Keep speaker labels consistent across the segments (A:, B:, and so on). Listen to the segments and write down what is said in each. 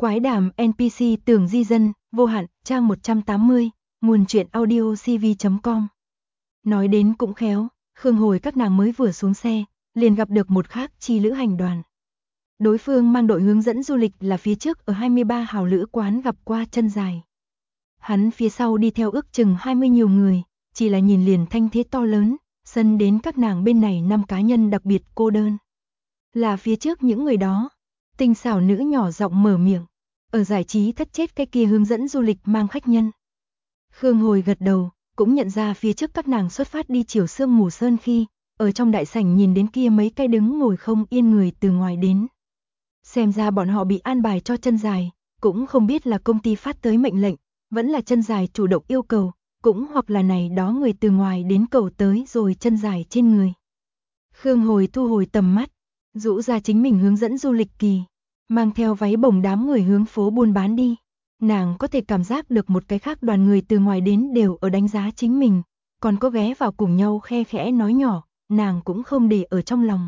A: Quái đàm NPC Tường Di Dân, vô hạn, trang 180, nguồn truyện audio cv.com. Nói đến cũng khéo, Khương Hồi các nàng mới vừa xuống xe, liền gặp được một khác chi lữ hành đoàn. Đối phương mang đội hướng dẫn du lịch là phía trước ở 23 hào lữ quán gặp qua Chân Dài. Hắn phía sau đi theo ước chừng 20 nhiều người, chỉ là nhìn liền thanh thế to lớn, sân đến các nàng bên này 5 cá nhân đặc biệt cô đơn. Là phía trước những người đó, tinh xảo nữ nhỏ giọng mở miệng, ở giải trí thất chết cái kia hướng dẫn du lịch mang khách nhân. Khương Hồi gật đầu, cũng nhận ra phía trước các nàng xuất phát đi chiều sương mù sơn khi, ở trong đại sảnh nhìn đến kia mấy cái đứng ngồi không yên người từ ngoài đến. Xem ra bọn họ bị an bài cho Chân Dài, cũng không biết là công ty phát tới mệnh lệnh, vẫn là Chân Dài chủ động yêu cầu, cũng hoặc là này đó người từ ngoài đến cầu tới rồi Chân Dài trên người. Khương Hồi thu hồi tầm mắt, rũ ra chính mình hướng dẫn du lịch kỳ, mang theo váy bồng đám người hướng phố buôn bán đi. Nàng có thể cảm giác được một cái khác đoàn người từ ngoài đến đều ở đánh giá chính mình, còn có ghé vào cùng nhau khe khẽ nói nhỏ, nàng cũng không để ở trong lòng.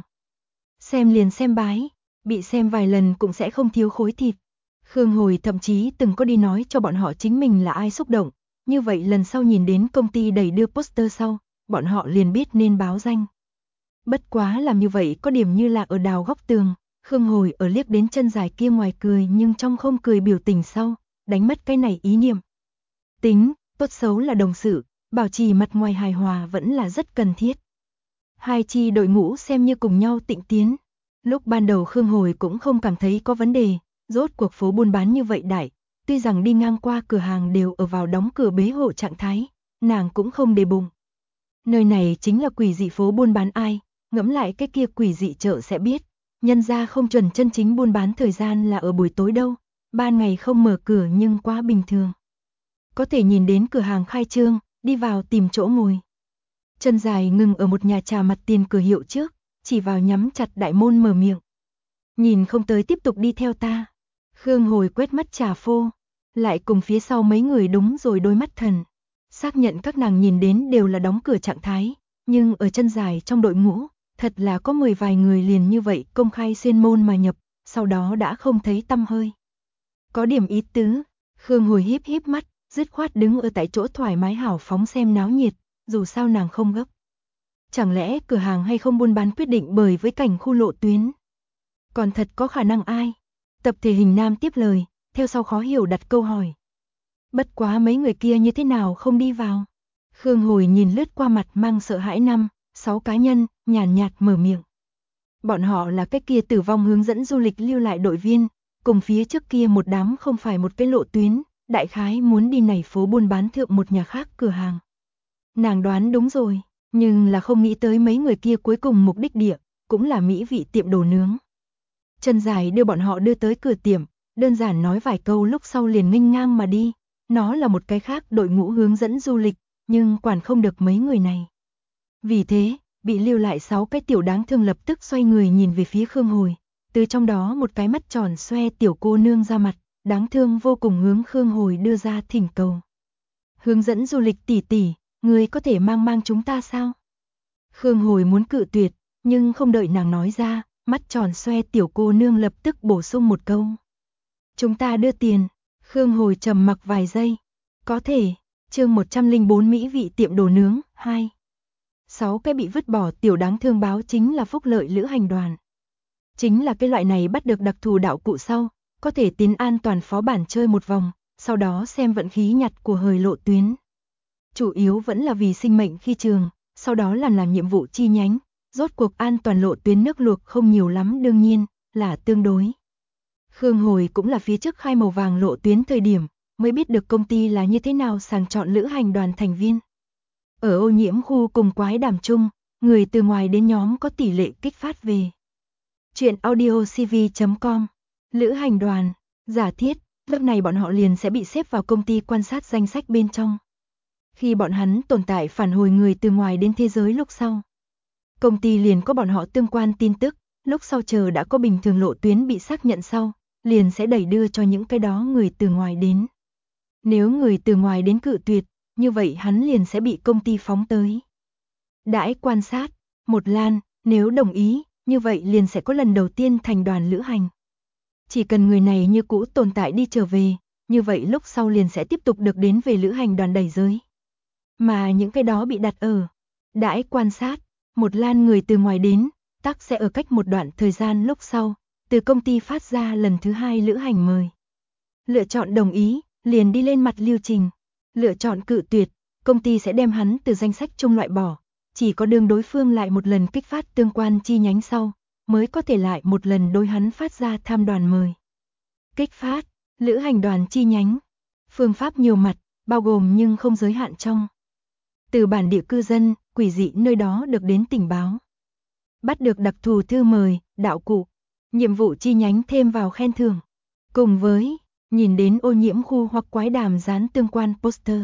A: Xem liền xem bái, bị xem vài lần cũng sẽ không thiếu khối thịt. Khương Hồi thậm chí từng có đi nói cho bọn họ chính mình là ai xúc động, như vậy lần sau nhìn đến công ty đẩy đưa poster sau, bọn họ liền biết nên báo danh. Bất quá làm như vậy có điểm như là ở đào góc tường, Khương Hồi ở liếc đến Chân Dài kia ngoài cười nhưng trong không cười biểu tình sau, đánh mất cái này ý niệm. Tính, tốt xấu là đồng sự, bảo trì mặt ngoài hài hòa vẫn là rất cần thiết. Hai chi đội ngũ xem như cùng nhau tịnh tiến. Lúc ban đầu Khương Hồi cũng không cảm thấy có vấn đề, rốt cuộc phố buôn bán như vậy đại, tuy rằng đi ngang qua cửa hàng đều ở vào đóng cửa bế hộ trạng thái, nàng cũng không để bụng. Nơi này chính là quỷ dị phố buôn bán ai, ngẫm lại cái kia quỷ dị chợ sẽ biết, nhân ra không chuẩn chân chính buôn bán thời gian là ở buổi tối đâu, ban ngày không mở cửa nhưng quá bình thường. Có thể nhìn đến cửa hàng khai trương, đi vào tìm chỗ ngồi. Chân Dài ngừng ở một nhà trà mặt tiền cửa hiệu trước, chỉ vào nhắm chặt đại môn mở miệng. Nhìn không tới tiếp tục đi theo ta. Khương Hồi quét mắt trà phô, lại cùng phía sau mấy người đúng rồi đôi mắt thần. Xác nhận các nàng nhìn đến đều là đóng cửa trạng thái, nhưng ở Chân Dài trong đội ngũ, thật là có 10 vài người liền như vậy công khai xuyên môn mà nhập, sau đó đã không thấy tăm hơi. Có điểm ý tứ, Khương Hồi híp híp mắt, dứt khoát đứng ở tại chỗ thoải mái hào phóng xem náo nhiệt, dù sao nàng không gấp. Chẳng lẽ cửa hàng hay không buôn bán quyết định bởi với cảnh khu lộ tuyến? Còn thật có khả năng ai? Tập thể hình nam tiếp lời, theo sau khó hiểu đặt câu hỏi. Bất quá mấy người kia như thế nào không đi vào? Khương Hồi nhìn lướt qua mặt mang sợ hãi 5-6 cá nhân, nhàn nhạt mở miệng. Bọn họ là cái kia tử vong hướng dẫn du lịch lưu lại đội viên, cùng phía trước kia một đám không phải một cái lộ tuyến, đại khái muốn đi này phố buôn bán thượng một nhà khác cửa hàng. Nàng đoán đúng rồi, nhưng là không nghĩ tới mấy người kia cuối cùng mục đích địa, cũng là mỹ vị tiệm đồ nướng. Chân Dài đưa bọn họ đưa tới cửa tiệm, đơn giản nói vài câu lúc sau liền nghênh ngang mà đi, nó là một cái khác đội ngũ hướng dẫn du lịch, nhưng quản không được mấy người này. Vì thế, bị lưu lại 6 cái tiểu đáng thương lập tức xoay người nhìn về phía Khương Hồi, từ trong đó một cái mắt tròn xoe tiểu cô nương ra mặt, đáng thương vô cùng hướng Khương Hồi đưa ra thỉnh cầu. Hướng dẫn du lịch tỷ tỷ, người có thể mang chúng ta sao? Khương Hồi muốn cự tuyệt, nhưng không đợi nàng nói ra, mắt tròn xoe tiểu cô nương lập tức bổ sung một câu. Chúng ta đưa tiền. Khương Hồi trầm mặc vài giây. Có thể, chương 104 mỹ vị tiệm đồ nướng, 2. 6 cái bị vứt bỏ tiểu đáng thương báo chính là phúc lợi lữ hành đoàn. Chính là cái loại này bắt được đặc thù đạo cụ sau, có thể tiến an toàn phó bản chơi một vòng, sau đó xem vận khí nhặt của hời lộ tuyến. Chủ yếu vẫn là vì sinh mệnh khi trường, sau đó là làm nhiệm vụ chi nhánh, rốt cuộc an toàn lộ tuyến nước luộc không nhiều lắm đương nhiên, là tương đối. Khương Hồi cũng là phía trước khai màu vàng lộ tuyến thời điểm, mới biết được công ty là như thế nào sàng chọn lữ hành đoàn thành viên. Ở ô nhiễm khu cùng quái đàm chung, người từ ngoài đến nhóm có tỷ lệ kích phát về. Chuyện audio cv.com. Lữ hành đoàn, giả thiết, lúc này bọn họ liền sẽ bị xếp vào công ty quan sát danh sách bên trong. Khi bọn hắn tồn tại phản hồi người từ ngoài đến thế giới lúc sau, công ty liền có bọn họ tương quan tin tức, lúc sau chờ đã có bình thường lộ tuyến bị xác nhận sau, liền sẽ đẩy đưa cho những cái đó người từ ngoài đến. Nếu người từ ngoài đến cự tuyệt, như vậy hắn liền sẽ bị công ty phóng tới. Đãi quan sát, một lan, nếu đồng ý, như vậy liền sẽ có lần đầu tiên thành đoàn lữ hành. chỉ cần người này như cũ tồn tại đi trở về, như vậy lúc sau liền sẽ tiếp tục được đến về lữ hành đoàn đẩy giới. Mà những cái đó bị đặt ở đãi quan sát, một lan người từ ngoài đến, tắc sẽ ở cách một đoạn thời gian lúc sau, từ công ty phát ra lần thứ 2 lữ hành mời. Lựa chọn đồng ý, liền đi lên mặt lưu trình. Lựa chọn cự tuyệt, công ty sẽ đem hắn từ danh sách chung loại bỏ, chỉ có đương đối phương lại một lần kích phát tương quan chi nhánh sau, mới có thể lại một lần đối hắn phát ra tham đoàn mời. Kích phát, lữ hành đoàn chi nhánh. Phương pháp nhiều mặt, bao gồm nhưng không giới hạn trong. Từ bản địa cư dân, quỷ dị nơi đó được đến tình báo. Bắt được đặc thù thư mời, đạo cụ, nhiệm vụ chi nhánh thêm vào khen thưởng. Cùng với, nhìn đến ô nhiễm khu hoặc quái đàm dán tương quan poster.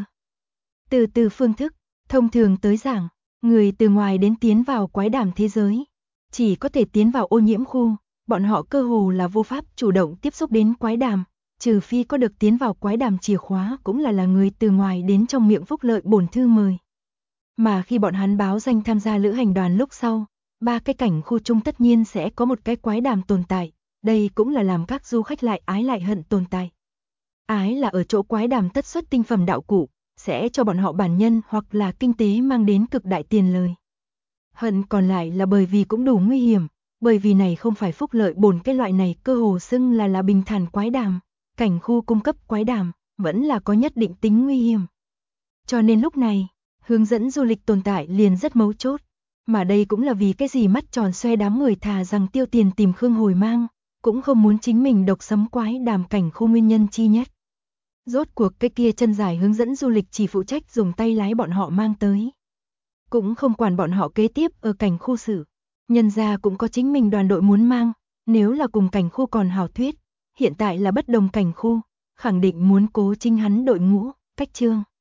A: Từ phương thức, thông thường tới giảng, người từ ngoài đến tiến vào quái đàm thế giới. Chỉ có thể tiến vào ô nhiễm khu, bọn họ cơ hồ là vô pháp chủ động tiếp xúc đến quái đàm, trừ phi có được tiến vào quái đàm chìa khóa cũng là người từ ngoài đến trong miệng phúc lợi bổn thư mời. Mà khi bọn hắn báo danh tham gia lữ hành đoàn lúc sau, 3 cái cảnh khu chung tất nhiên sẽ có một cái quái đàm tồn tại, đây cũng là làm các du khách lại ái lại hận tồn tại. Ái là ở chỗ quái đàm tất xuất tinh phẩm đạo cụ, sẽ cho bọn họ bản nhân hoặc là kinh tế mang đến cực đại tiền lời. Hận còn lại là bởi vì cũng đủ nguy hiểm, bởi vì này không phải phúc lợi bổn cái loại này cơ hồ xưng là bình thản quái đàm, cảnh khu cung cấp quái đàm, vẫn là có nhất định tính nguy hiểm. Cho nên lúc này, hướng dẫn du lịch tồn tại liền rất mấu chốt, mà đây cũng là vì cái gì mắt tròn xoe đám người thà rằng tiêu tiền tìm Khương Hồi mang, cũng không muốn chính mình độc sấm quái đàm cảnh khu nguyên nhân chi nhất. Rốt cuộc cái kia chân dài hướng dẫn du lịch chỉ phụ trách dùng tay lái bọn họ mang tới. Cũng không quản bọn họ kế tiếp ở cảnh khu xử. Nhân ra cũng có chính mình đoàn đội muốn mang, nếu là cùng cảnh khu còn hảo thuyết, hiện tại là bất đồng cảnh khu, khẳng định muốn cố chính hắn đội ngũ, cách chương.